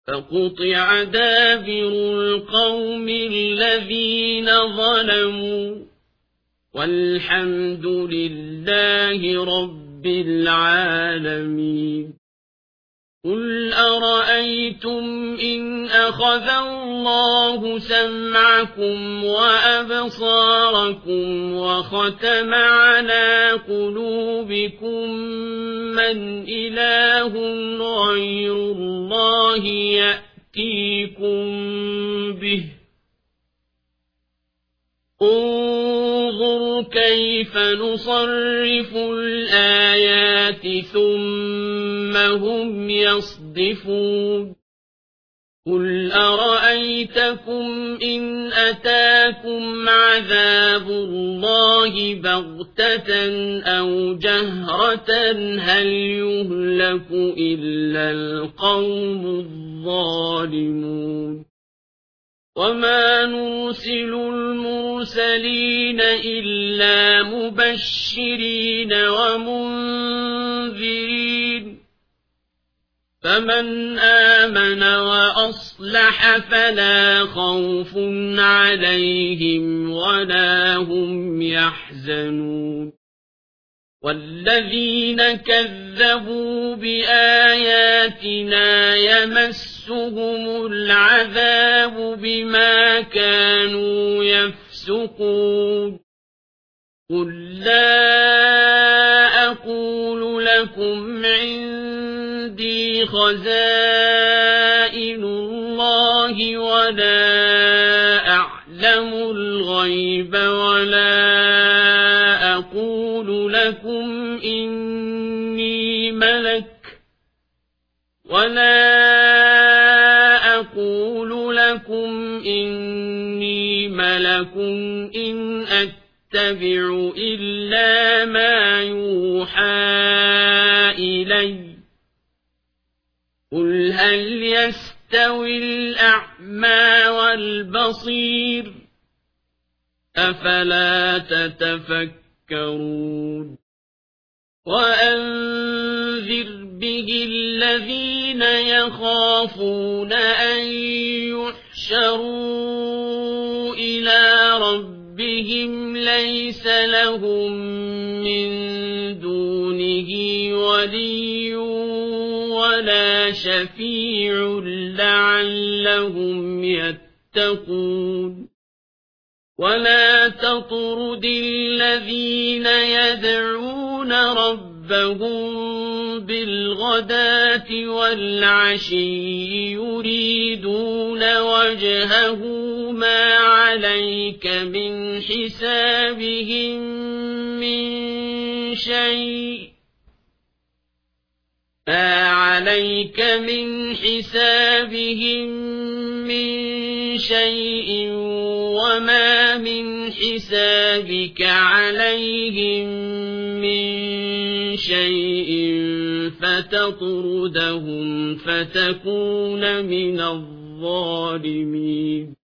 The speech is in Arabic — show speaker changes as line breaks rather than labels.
فقطع دابر القوم الذين ظلموا والحمد لله رب العالمين. قل أرأيتم إن أخذ الله سمعكم وأبصاركم وختم على قلوبكم من إله غير الله يأتيكم به انظر كيف نصرف الآيات ثم هم يصدفون. قل أرأيتكم إن أتاكم عذاب الله بغتة أو جهرة هل يهلك إلا القوم الظالمون. وما نرسل المرسلين إلا مبشرين ومنذرين فمن آمن وأصلح فلا خوف عليهم ولا هم يحزنون. والذين كذبوا بآياتنا يمسهم العذاب بما كانوا يفسقون. قل لا أقول لكم عندي خزائن الله ولا أعلم الغيب ولا أقول لكم إني ملك إن أتبع إلا ما يوحى إلي. قل هل يستوي الأعمى والبصير أفلا تتفكرون. وأنذر به الذين يخافون أن يحشروا إلى ربهم ليس لهم من دونه ولي ولا شفيع لعلهم يتقون. ولا تطرد الذين يدعون ربهم بالغداة والعشي يريدون وجهه ما عليك من حسابهم من شيء وما من حسابك عليهم من شيء فتطردهم فتكون من الظالمين.